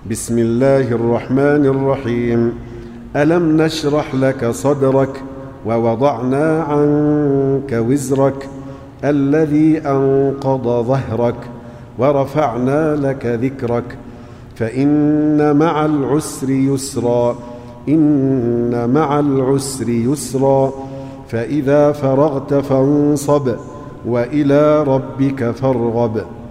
بسم الله الرحمن الرحيم. ألم نشرح لك صدرك ووضعنا عنك وزرك الذي أنقض ظهرك ورفعنا لك ذكرك فإن مع العسر يسرا إن مع العسر يسرا فإذا فرغت فانصب وإلى ربك فارغب.